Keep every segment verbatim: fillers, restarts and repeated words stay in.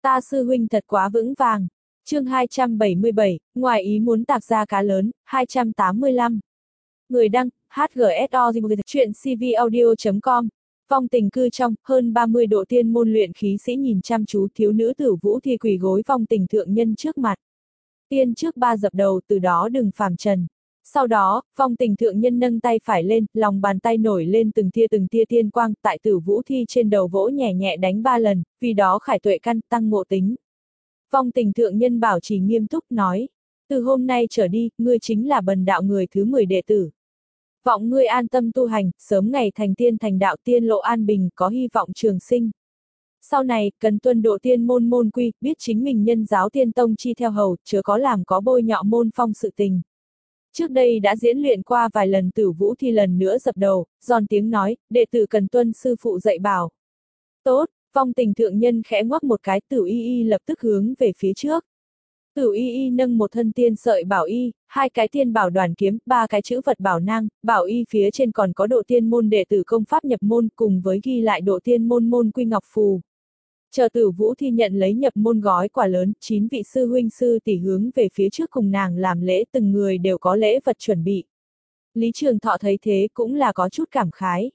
Ta sư huynh thật quá vững vàng. Chương hai trăm bảy mươi bảy, ngoài ý muốn tạc ra cá lớn, hai trăm tám mươi lăm. Người đăng, hát giê ét o chuyện c v audio chấm com. Vong tình cư trong, hơn ba mươi độ tiên môn luyện khí sĩ nhìn chăm chú thiếu nữ Tử Vũ Thi quỳ gối vong tình thượng nhân trước mặt. Tiên trước ba dập đầu, từ đó đừng phàm trần. Sau đó, vong tình thượng nhân nâng tay phải lên, lòng bàn tay nổi lên từng tia từng tia tiên quang, tại Tử Vũ Thi trên đầu vỗ nhẹ nhẹ đánh ba lần, vì đó khải tuệ căn, tăng ngộ tính. Vong tình thượng nhân bảo trì nghiêm túc nói, từ hôm nay trở đi, ngươi chính là bần đạo người thứ mười đệ tử. Vọng ngươi an tâm tu hành, sớm ngày thành tiên thành đạo, tiên lộ an bình, có hy vọng trường sinh. Sau này, cần tuân độ tiên môn môn quy, biết chính mình nhân giáo tiên tông chi theo hầu, chớ có làm có bôi nhọ môn phong sự tình. Trước đây đã diễn luyện qua vài lần Tử Vũ Thi lần nữa dập đầu, giòn tiếng nói, đệ tử cần tuân sư phụ dạy bảo. Tốt, vong tình thượng nhân khẽ ngoắc một cái, Tử Y Y lập tức hướng về phía trước. Tử Y Y nâng một thân tiên sợi bảo y, hai cái tiên bảo đoàn kiếm, ba cái chữ vật bảo nang, bảo y phía trên còn có độ tiên môn đệ tử công pháp nhập môn cùng với ghi lại độ tiên môn môn quy ngọc phù. Chờ Tử Vũ Thi nhận lấy nhập môn gói quà lớn, chín vị sư huynh sư tỷ hướng về phía trước cùng nàng làm lễ, từng người đều có lễ vật chuẩn bị. Lý Trường Thọ thấy thế cũng là có chút cảm khái.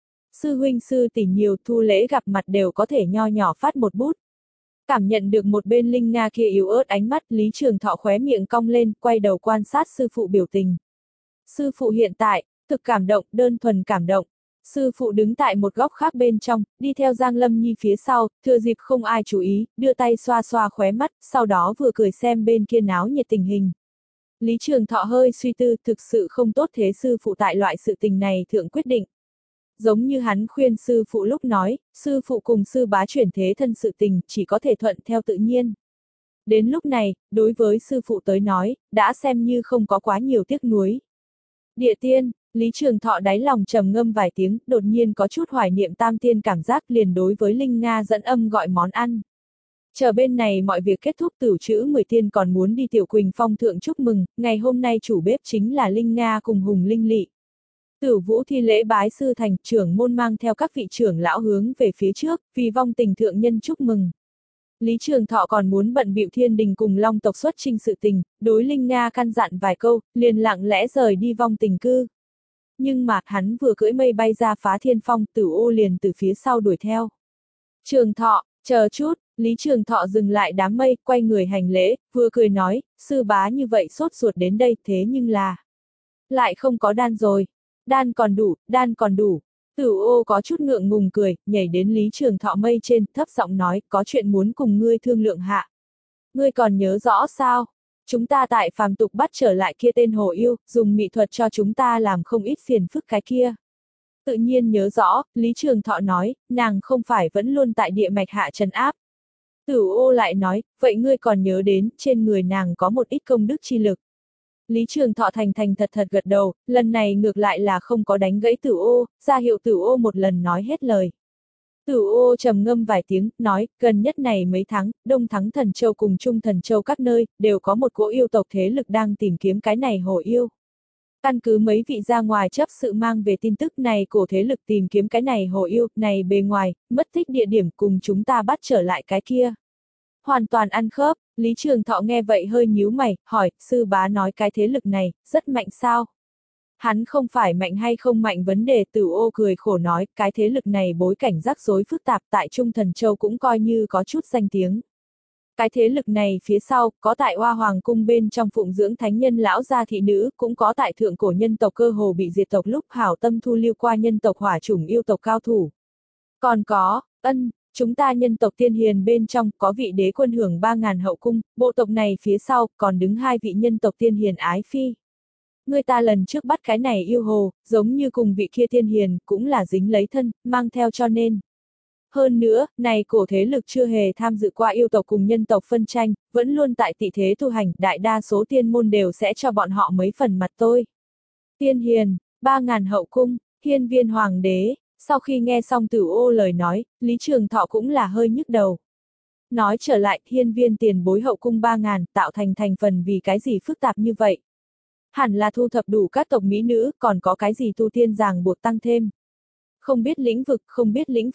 Sư huynh sư tỷ nhiều, thu lễ gặp mặt đều có thể nho nhỏ phát một bút. Cảm nhận được một bên Linh Nga kia yếu ớt ánh mắt, Lý Trường Thọ khóe miệng cong lên, quay đầu quan sát sư phụ biểu tình. Sư phụ hiện tại, thực cảm động, đơn thuần cảm động. Sư phụ đứng tại một góc khác bên trong, đi theo Giang Lâm Nhi phía sau, thừa dịp không ai chú ý, đưa tay xoa xoa khóe mắt, sau đó vừa cười xem bên kia náo nhiệt tình hình. Lý Trường Thọ hơi suy tư, thực sự không tốt thế sư phụ tại loại sự tình này thượng quyết định. Giống như hắn khuyên sư phụ lúc nói, sư phụ cùng sư bá chuyển thế thân sự tình, chỉ có thể thuận theo tự nhiên. Đến lúc này, đối với sư phụ tới nói, đã xem như không có quá nhiều tiếc nuối. Địa tiên, Lý Trường Thọ đáy lòng trầm ngâm vài tiếng, đột nhiên có chút hoài niệm tam tiên cảm giác, liền đối với Linh Nga dẫn âm gọi món ăn. Chờ bên này mọi việc kết thúc, Tửu Trữ mười tiên còn muốn đi Tiểu Quỳnh Phong thượng chúc mừng, ngày hôm nay chủ bếp chính là Linh Nga cùng Hùng Linh Lị. Tử Vũ Thi lễ bái sư thành, trưởng môn mang theo các vị trưởng lão hướng về phía trước, vì vong tình thượng nhân chúc mừng. Lý Trường Thọ còn muốn bận bịu thiên đình cùng long tộc xuất chinh sự tình, đối Linh Nga căn dặn vài câu, liền lặng lẽ rời đi vong tình cư. Nhưng mà, hắn vừa cưỡi mây bay ra phá thiên phong, Tử Ô liền từ phía sau đuổi theo. Trường Thọ, chờ chút, Lý Trường Thọ dừng lại đám mây, quay người hành lễ, vừa cười nói, sư bá như vậy sốt ruột đến đây, thế nhưng là... lại không có đan rồi. Đan còn đủ, đan còn đủ. Tử Ô có chút ngượng ngùng cười, nhảy đến Lý Trường Thọ mây trên, thấp giọng nói, có chuyện muốn cùng ngươi thương lượng hạ. Ngươi còn nhớ rõ sao? Chúng ta tại phàm tục bắt trở lại kia tên hồ yêu, dùng mỹ thuật cho chúng ta làm không ít phiền phức cái kia. Tự nhiên nhớ rõ, Lý Trường Thọ nói, nàng không phải vẫn luôn tại địa mạch hạ trấn áp. Tử Ô lại nói, vậy ngươi còn nhớ đến, trên người nàng có một ít công đức chi lực. Lý Trường Thọ thành thành thật thật gật đầu, lần này ngược lại là không có đánh gãy Tử Ô, ra hiệu Tử Ô một lần nói hết lời. Tử Ô trầm ngâm vài tiếng, nói, gần nhất này mấy tháng, Đông Thắng Thần Châu cùng Trung Thần Châu các nơi, đều có một cỗ yêu tộc thế lực đang tìm kiếm cái này hồ yêu. Căn cứ mấy vị ra ngoài chấp sự mang về tin tức này, cổ thế lực tìm kiếm cái này hồ yêu, này bề ngoài, mất tích địa điểm cùng chúng ta bắt trở lại cái kia. Hoàn toàn ăn khớp, Lý Trường Thọ nghe vậy hơi nhíu mày, hỏi, sư bá nói cái thế lực này, rất mạnh sao? Hắn không phải mạnh hay không mạnh vấn đề, Tử Ô cười khổ nói, cái thế lực này bối cảnh rắc rối phức tạp, tại Trung Thần Châu cũng coi như có chút danh tiếng. Cái thế lực này phía sau, có tại Hoa Hoàng cung bên trong phụng dưỡng thánh nhân lão gia thị nữ, cũng có tại thượng cổ nhân tộc cơ hồ bị diệt tộc lúc hảo tâm thu lưu qua nhân tộc hỏa chủng yêu tộc cao thủ. Còn có, ân, chúng ta nhân tộc tiên hiền bên trong, có vị đế quân hưởng ba ngàn hậu cung, bộ tộc này phía sau, còn đứng hai vị nhân tộc tiên hiền ái phi. Người ta lần trước bắt cái này yêu hồ, giống như cùng vị kia tiên hiền, cũng là dính lấy thân, mang theo cho nên. Hơn nữa, này cổ thế lực chưa hề tham dự qua yêu tộc cùng nhân tộc phân tranh, vẫn luôn tại tị thế tu hành, đại đa số tiên môn đều sẽ cho bọn họ mấy phần mặt tôi. Tiên hiền, ba ngàn hậu cung, hiên viên hoàng đế, sau khi nghe xong Tử Ô lời nói, Lý Trường Thọ cũng là hơi nhức đầu. Nói trở lại, hiên viên tiền bối hậu cung ba ngàn, tạo thành thành phần vì cái gì phức tạp như vậy? Hẳn là thu thập đủ các tộc mỹ nữ, còn có cái gì tu tiên ràng buộc tăng thêm? Không biết lĩnh vực, không biết lĩnh vực.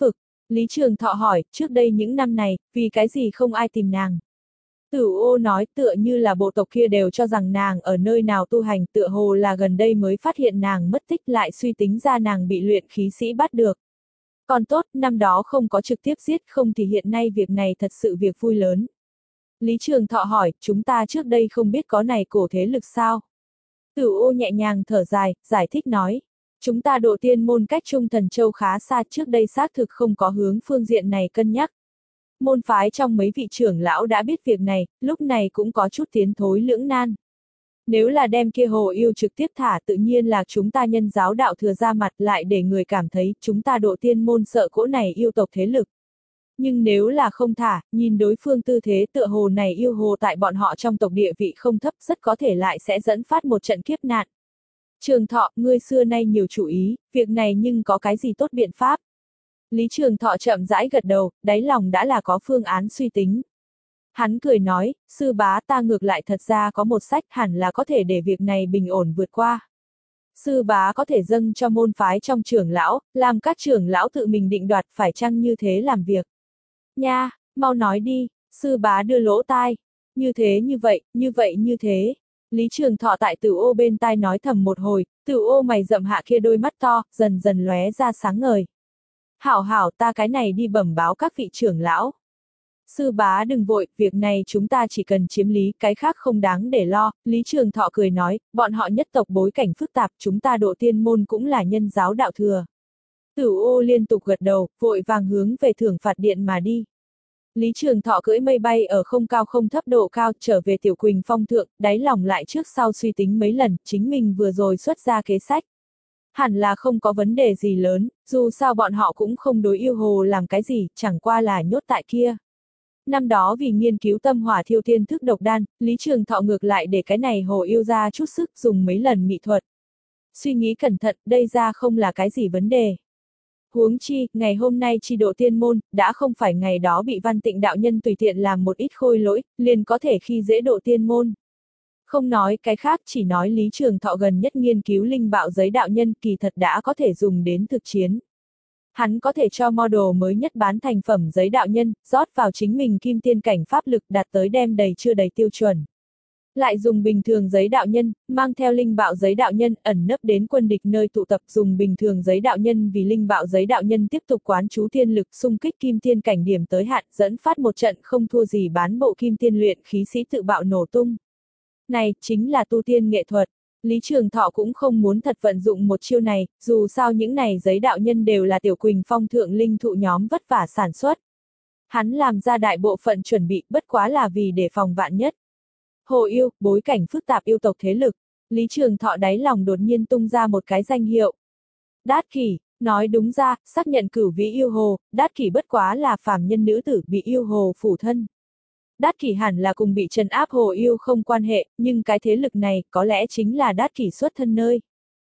Lý Trường Thọ hỏi, trước đây những năm này, vì cái gì không ai tìm nàng? Tử Ô nói, tựa như là bộ tộc kia đều cho rằng nàng ở nơi nào tu hành, tựa hồ là gần đây mới phát hiện nàng mất tích, lại suy tính ra nàng bị luyện khí sĩ bắt được. Còn tốt, năm đó không có trực tiếp giết, không thì hiện nay việc này thật sự việc vui lớn. Lý Trường Thọ hỏi, chúng ta trước đây không biết có này cổ thế lực sao? Tử Ô nhẹ nhàng thở dài, giải thích nói. Chúng ta độ tiên môn cách Trung Thần Châu khá xa, trước đây xác thực không có hướng phương diện này cân nhắc. Môn phái trong mấy vị trưởng lão đã biết việc này, lúc này cũng có chút tiến thối lưỡng nan. Nếu là đem kia hồ yêu trực tiếp thả, tự nhiên là chúng ta nhân giáo đạo thừa ra mặt, lại để người cảm thấy chúng ta độ tiên môn sợ cỗ này yêu tộc thế lực. Nhưng nếu là không thả, nhìn đối phương tư thế tựa hồ này yêu hồ tại bọn họ trong tộc địa vị không thấp, rất có thể lại sẽ dẫn phát một trận kiếp nạn. Trường Thọ, ngươi xưa nay nhiều chủ ý, việc này nhưng có cái gì tốt biện pháp? Lý Trường Thọ chậm rãi gật đầu, đáy lòng đã là có phương án suy tính. Hắn cười nói, sư bá ta ngược lại thật ra có một sách hẳn là có thể để việc này bình ổn vượt qua. Sư bá có thể dâng cho môn phái trong trưởng lão, làm các trưởng lão tự mình định đoạt phải chăng như thế làm việc. Nha, mau nói đi, sư bá đưa lỗ tai. Như thế như vậy, như vậy như thế. Lý Trường Thọ tại Tử Ô bên tai nói thầm một hồi, Tử Ô mày rậm hạ kia đôi mắt to, dần dần lóe ra sáng ngời. Hảo hảo, ta cái này đi bẩm báo các vị trưởng lão. Sư bá đừng vội, việc này chúng ta chỉ cần chiếm lý, cái khác không đáng để lo. Lý Trường Thọ cười nói, bọn họ nhất tộc bối cảnh phức tạp, chúng ta độ tiên môn cũng là nhân giáo đạo thừa. Tử Ô liên tục gật đầu, vội vàng hướng về thưởng phạt điện mà đi. Lý Trường Thọ cưỡi mây bay ở không cao không thấp độ cao, trở về Tiểu Quỳnh Phong thượng, đáy lòng lại trước sau suy tính mấy lần, chính mình vừa rồi xuất ra kế sách. Hẳn là không có vấn đề gì lớn, dù sao bọn họ cũng không đối yêu hồ làm cái gì, chẳng qua là nhốt tại kia. Năm đó vì nghiên cứu tâm hỏa thiêu thiên thức độc đan, Lý Trường Thọ ngược lại để cái này hồ yêu ra chút sức dùng mấy lần mỹ thuật. Suy nghĩ cẩn thận, đây ra không là cái gì vấn đề. Huống chi, ngày hôm nay chi độ tiên môn, đã không phải ngày đó bị Văn Tịnh đạo nhân tùy tiện làm một ít khôi lỗi, liền có thể khi dễ độ tiên môn. Không nói cái khác, chỉ nói Lý Trường Thọ gần nhất nghiên cứu linh bạo giấy đạo nhân kỳ thật đã có thể dùng đến thực chiến. Hắn có thể cho model mới nhất bán thành phẩm giấy đạo nhân, rót vào chính mình kim tiên cảnh pháp lực đạt tới đem đầy chưa đầy tiêu chuẩn. Lại dùng bình thường giấy đạo nhân, mang theo linh bạo giấy đạo nhân ẩn nấp đến quân địch nơi tụ tập, dùng bình thường giấy đạo nhân vì linh bạo giấy đạo nhân tiếp tục quán chú thiên lực xung kích kim tiên cảnh điểm tới hạn, dẫn phát một trận không thua gì bán bộ kim tiên luyện khí sĩ tự bạo nổ tung. Này, chính là tu tiên nghệ thuật. Lý Trường Thọ cũng không muốn thật vận dụng một chiêu này, dù sao những này giấy đạo nhân đều là Tiểu Quỳnh Phong thượng linh thụ nhóm vất vả sản xuất. Hắn làm ra đại bộ phận chuẩn bị, bất quá là vì để phòng vạn nhất. Hồ yêu, bối cảnh phức tạp yêu tộc thế lực. Lý Trường Thọ đáy lòng đột nhiên tung ra một cái danh hiệu. Đát Kỷ, nói đúng ra, xác nhận cửu vĩ yêu hồ, Đát Kỷ bất quá là phàm nhân nữ tử bị yêu hồ phủ thân. Đát Kỷ hẳn là cùng bị trấn áp hồ yêu không quan hệ, nhưng cái thế lực này có lẽ chính là Đát Kỷ xuất thân nơi.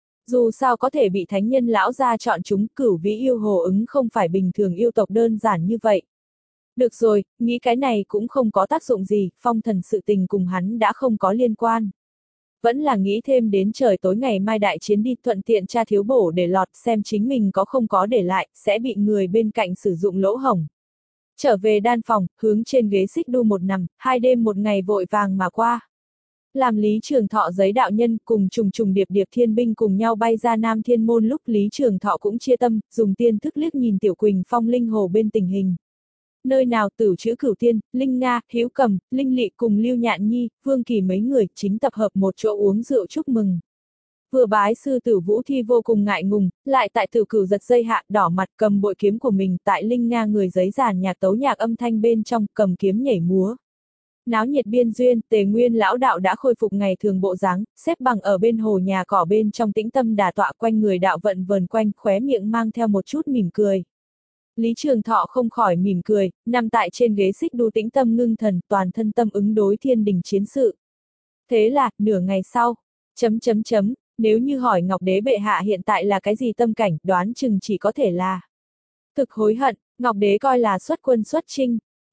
Dù sao có thể bị thánh nhân lão gia chọn chúng, cửu vĩ yêu hồ ứng không phải bình thường yêu tộc đơn giản như vậy. Được rồi, nghĩ cái này cũng không có tác dụng gì, phong thần sự tình cùng hắn đã không có liên quan. Vẫn là nghĩ thêm đến trời tối ngày mai đại chiến đi, thuận tiện tra thiếu bổ để lọt xem chính mình có không có để lại, sẽ bị người bên cạnh sử dụng lỗ hổng. Trở về đan phòng, hướng trên ghế xích đu một nằm, hai đêm một ngày vội vàng mà qua. Làm Lý Trường Thọ giấy đạo nhân cùng trùng trùng điệp điệp thiên binh cùng nhau bay ra Nam Thiên Môn lúc Lý Trường Thọ cũng chia tâm, dùng tiên thức liếc nhìn Tiểu Quỳnh Phong linh hồ bên tình hình. Nơi nào Tử Chữ Cửu Tiên, Linh Nga, Hiếu Cầm, Linh Lị cùng Lưu Nhạn Nhi, Vương Kỳ mấy người chính tập hợp một chỗ uống rượu chúc mừng. Vừa bái sư Tử Vũ Thi vô cùng ngại ngùng, lại tại Tử Cửu giật dây hạ đỏ mặt cầm bội kiếm của mình tại Linh Nga người giấy giàn nhạc tấu nhạc âm thanh bên trong cầm kiếm nhảy múa. Náo nhiệt biên duyên, Tề Nguyên lão đạo đã khôi phục ngày thường bộ dáng, xếp bằng ở bên hồ nhà cỏ bên trong tĩnh tâm đà tọa quanh người đạo vận vờn quanh, khóe miệng mang theo một chút mỉm cười. Lý Trường Thọ không khỏi mỉm cười, nằm tại trên ghế xích đu tĩnh tâm ngưng thần, toàn thân tâm ứng đối thiên đình chiến sự. Thế là, nửa ngày sau, chấm chấm chấm, nếu như hỏi Ngọc Đế bệ hạ hiện tại là cái gì tâm cảnh, đoán chừng chỉ có thể là thực hối hận. Ngọc Đế coi là xuất quân xuất chinh,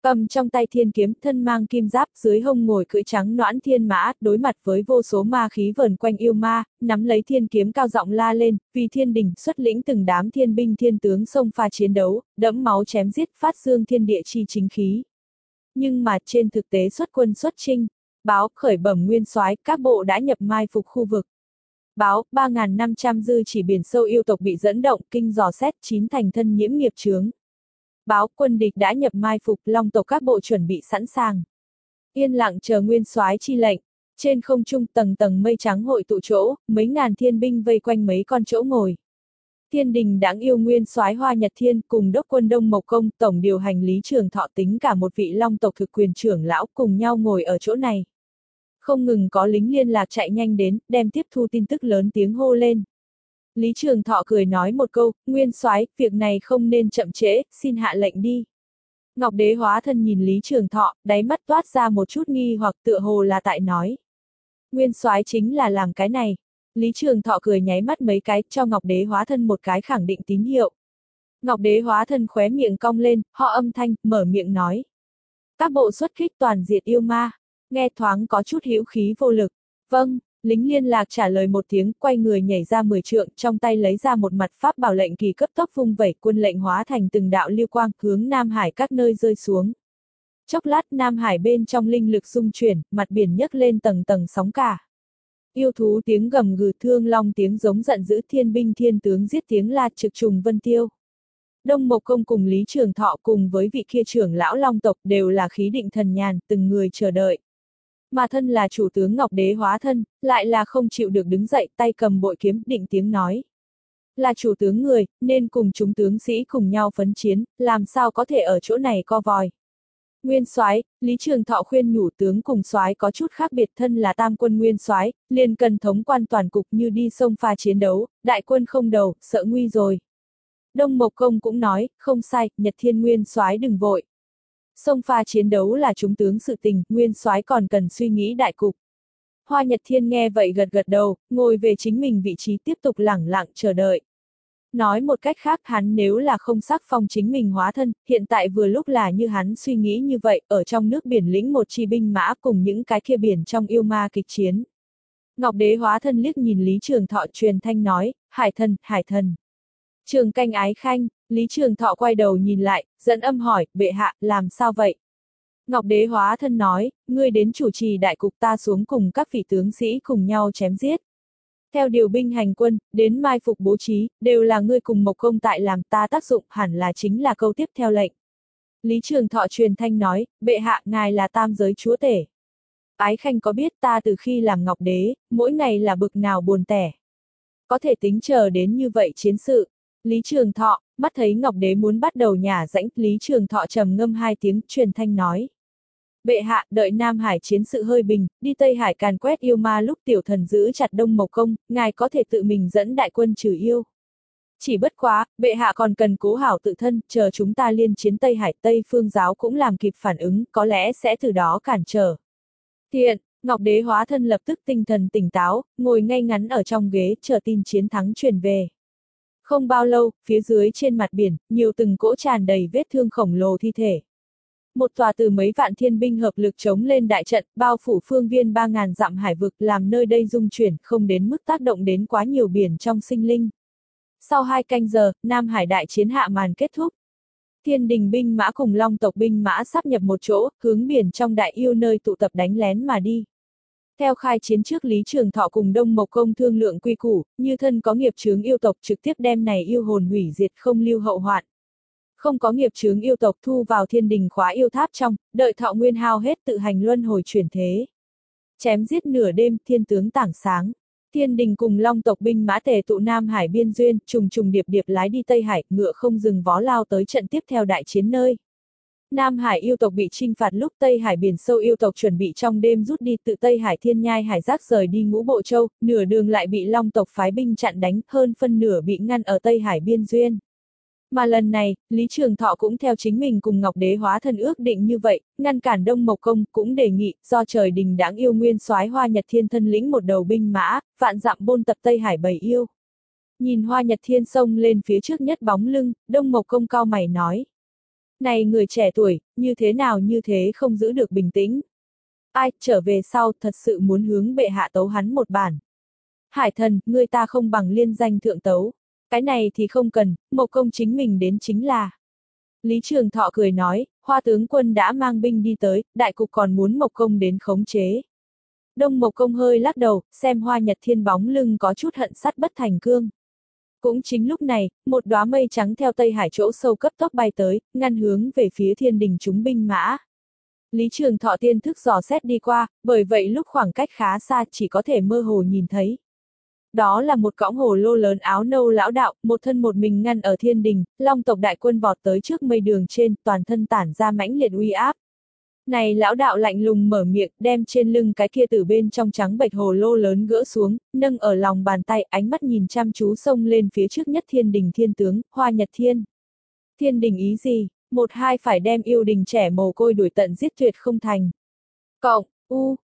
Cầm trong tay thiên kiếm, thân mang kim giáp, dưới hông ngồi cưỡi trắng noãn thiên mã, đối mặt với vô số ma khí vờn quanh yêu ma, nắm lấy thiên kiếm cao giọng la lên, vì thiên đình xuất lĩnh từng đám thiên binh thiên tướng xông pha chiến đấu, đẫm máu chém giết, phát dương thiên địa chi chính khí. Nhưng mà trên thực tế xuất quân xuất chinh, báo khởi bẩm nguyên soái, các bộ đã nhập mai phục khu vực. Báo, ba nghìn năm trăm dư chỉ biển sâu yêu tộc bị dẫn động, kinh dò xét, chín thành thân nhiễm nghiệp chướng. Báo, quân địch đã nhập mai phục, long tộc các bộ chuẩn bị sẵn sàng. Yên lặng chờ nguyên soái chi lệnh. Trên không trung tầng tầng mây trắng hội tụ chỗ, mấy ngàn thiên binh vây quanh mấy con chỗ ngồi. Thiên đình đáng yêu nguyên soái Hoa Nhật Thiên cùng đốc quân Đông Mộc Công, tổng điều hành Lý Trường Thọ tính cả một vị long tộc thực quyền trưởng lão cùng nhau ngồi ở chỗ này. Không ngừng có lính liên lạc chạy nhanh đến, đem tiếp thu tin tức lớn tiếng hô lên. Lý Trường Thọ cười nói một câu, nguyên soái, việc này không nên chậm trễ, xin hạ lệnh đi. Ngọc Đế hóa thân nhìn Lý Trường Thọ, đáy mắt toát ra một chút nghi hoặc tựa hồ là tại nói. Nguyên soái chính là làm cái này. Lý Trường Thọ cười nháy mắt mấy cái, cho Ngọc Đế hóa thân một cái khẳng định tín hiệu. Ngọc Đế hóa thân khóe miệng cong lên, họ âm thanh, mở miệng nói. Các bộ xuất kích toàn diệt yêu ma, nghe thoáng có chút hữu khí vô lực. Vâng, lính liên lạc trả lời một tiếng, quay người nhảy ra mười trượng, trong tay lấy ra một mặt pháp bảo lệnh kỳ cấp tốc vung vẩy, quân lệnh hóa thành từng đạo lưu quang, hướng Nam Hải các nơi rơi xuống. Chốc lát Nam Hải bên trong linh lực xung chuyển, mặt biển nhấc lên tầng tầng sóng cả. Yêu thú tiếng gầm gừ, thương long tiếng giống giận dữ, thiên binh thiên tướng giết tiếng la, trực trùng vân tiêu. Đông Mộc Công cùng Lý Trường Thọ cùng với vị kia trưởng lão long tộc đều là khí định thần nhàn, từng người chờ đợi. Mà thân là chủ tướng Ngọc Đế hóa thân, lại là không chịu được đứng dậy, tay cầm bội kiếm, định tiếng nói. Là chủ tướng người, nên cùng chúng tướng sĩ cùng nhau phấn chiến, làm sao có thể ở chỗ này co vòi. Nguyên soái, Lý Trường Thọ khuyên nhủ tướng cùng soái có chút khác biệt, thân là tam quân nguyên soái, liền cần thống quan toàn cục như đi sông pha chiến đấu, đại quân không đầu, sợ nguy rồi. Đông Mộc Công cũng nói, không sai, Nhật Thiên nguyên soái đừng vội. Sông pha chiến đấu là chúng tướng sự tình, nguyên soái còn cần suy nghĩ đại cục. Hoa Nhật Thiên nghe vậy gật gật đầu, ngồi về chính mình vị trí tiếp tục lẳng lặng chờ đợi. Nói một cách khác, hắn nếu là không sắc phong chính mình hóa thân, hiện tại vừa lúc là như hắn suy nghĩ như vậy, ở trong nước biển lĩnh một chi binh mã cùng những cái kia biển trong yêu ma kịch chiến. Ngọc Đế hóa thân liếc nhìn Lý Trường Thọ truyền thanh nói, hải thần, hải thần. Trường canh ái khanh, Lý Trường Thọ quay đầu nhìn lại, dẫn âm hỏi, bệ hạ, làm sao vậy? Ngọc Đế hóa thân nói, ngươi đến chủ trì đại cục, ta xuống cùng các vị tướng sĩ cùng nhau chém giết. Theo điều binh hành quân, đến mai phục bố trí, đều là ngươi cùng Mộc Công tại làm, ta tác dụng hẳn là chính là câu tiếp theo lệnh. Lý Trường Thọ truyền thanh nói, bệ hạ, ngài là tam giới chúa tể. Ái khanh có biết ta từ khi làm Ngọc Đế, mỗi ngày là bực nào buồn tẻ. Có thể tính chờ đến như vậy chiến sự. Lý Trường Thọ, mắt thấy Ngọc Đế muốn bắt đầu nhả rãnh, Lý Trường Thọ trầm ngâm hai tiếng, truyền thanh nói. Bệ hạ, đợi Nam Hải chiến sự hơi bình, đi Tây Hải càn quét yêu ma lúc tiểu thần giữ chặt Đông Mộc Công, ngài có thể tự mình dẫn đại quân trừ yêu. Chỉ bất quá, bệ hạ còn cần cố hảo tự thân, chờ chúng ta liên chiến Tây Hải, Tây Phương giáo cũng làm kịp phản ứng, có lẽ sẽ từ đó cản trở. Thiện, Ngọc Đế hóa thân lập tức tinh thần tỉnh táo, ngồi ngay ngắn ở trong ghế, chờ tin chiến thắng truyền về. Không bao lâu, phía dưới trên mặt biển, nhiều từng cỗ tràn đầy vết thương khổng lồ thi thể. Một tòa từ mấy vạn thiên binh hợp lực chống lên đại trận, bao phủ phương viên ba ngàn dặm hải vực, làm nơi đây dung chuyển, không đến mức tác động đến quá nhiều biển trong sinh linh. Sau hai canh giờ, Nam Hải đại chiến hạ màn kết thúc. Thiên đình binh mã cùng long tộc binh mã sáp nhập một chỗ, hướng biển trong đại yêu nơi tụ tập đánh lén mà đi. Theo khai chiến trước, Lý Trường Thọ cùng Đông Mộc Công thương lượng quy củ, như thân có nghiệp chướng yêu tộc trực tiếp đem này yêu hồn hủy diệt, không lưu hậu hoạn. Không có nghiệp chướng yêu tộc thu vào thiên đình khóa yêu tháp trong, đợi thọ nguyên hao hết tự hành luân hồi chuyển thế. Chém giết nửa đêm, thiên tướng tảng sáng. Thiên đình cùng long tộc binh mã tề tụ Nam Hải biên duyên, trùng trùng điệp điệp lái đi Tây Hải, ngựa không dừng vó lao tới trận tiếp theo đại chiến nơi. Nam Hải yêu tộc bị trinh phạt lúc Tây Hải biển sâu yêu tộc chuẩn bị trong đêm rút đi, tự Tây Hải Thiên Nhai hải giác rời đi Ngũ Bộ Châu, nửa đường lại bị long tộc phái binh chặn đánh, hơn phân nửa bị ngăn ở Tây Hải biên duyên. Mà lần này, Lý Trường Thọ cũng theo chính mình cùng Ngọc Đế hóa thân ước định như vậy, ngăn cản Đông Mộc Công, cũng đề nghị, do trời đình đáng yêu nguyên soái Hoa Nhật Thiên thân lĩnh một đầu binh mã, vạn dặm bôn tập Tây Hải bầy yêu. Nhìn Hoa Nhật Thiên xông lên phía trước nhất bóng lưng, Đông Mộc Công cau mày nói. Này người trẻ tuổi, như thế nào như thế không giữ được bình tĩnh. Ai, trở về sau, thật sự muốn hướng bệ hạ tấu hắn một bản. Hải thần, ngươi ta không bằng liên danh thượng tấu. Cái này thì không cần, Mộc Công chính mình đến chính là. Lý Trường Thọ cười nói, Hoa tướng quân đã mang binh đi tới, đại cục còn muốn Mộc Công đến khống chế. Đông Mộc Công hơi lắc đầu, xem Hoa Nhật Thiên bóng lưng có chút hận sắt bất thành cương. Cũng chính lúc này, một đóa mây trắng theo Tây Hải chỗ sâu cấp tốc bay tới, ngăn hướng về phía thiên đình chúng binh mã. Lý Trường Thọ tiên thức dò xét đi qua, bởi vậy lúc khoảng cách khá xa chỉ có thể mơ hồ nhìn thấy. Đó là một cõng hồ lô lớn áo nâu lão đạo, một thân một mình ngăn ở thiên đình, long tộc đại quân vọt tới trước mây đường trên, toàn thân tản ra mãnh liệt uy áp. Này lão đạo lạnh lùng mở miệng, đem trên lưng cái kia từ bên trong trắng bệch hồ lô lớn gỡ xuống, nâng ở lòng bàn tay, ánh mắt nhìn chăm chú xông lên phía trước nhất thiên đình thiên tướng, Hoa Nhật Thiên. Thiên đình ý gì? Một hai phải đem yêu đình trẻ mồ côi đuổi tận giết tuyệt không thành. Cộng, u,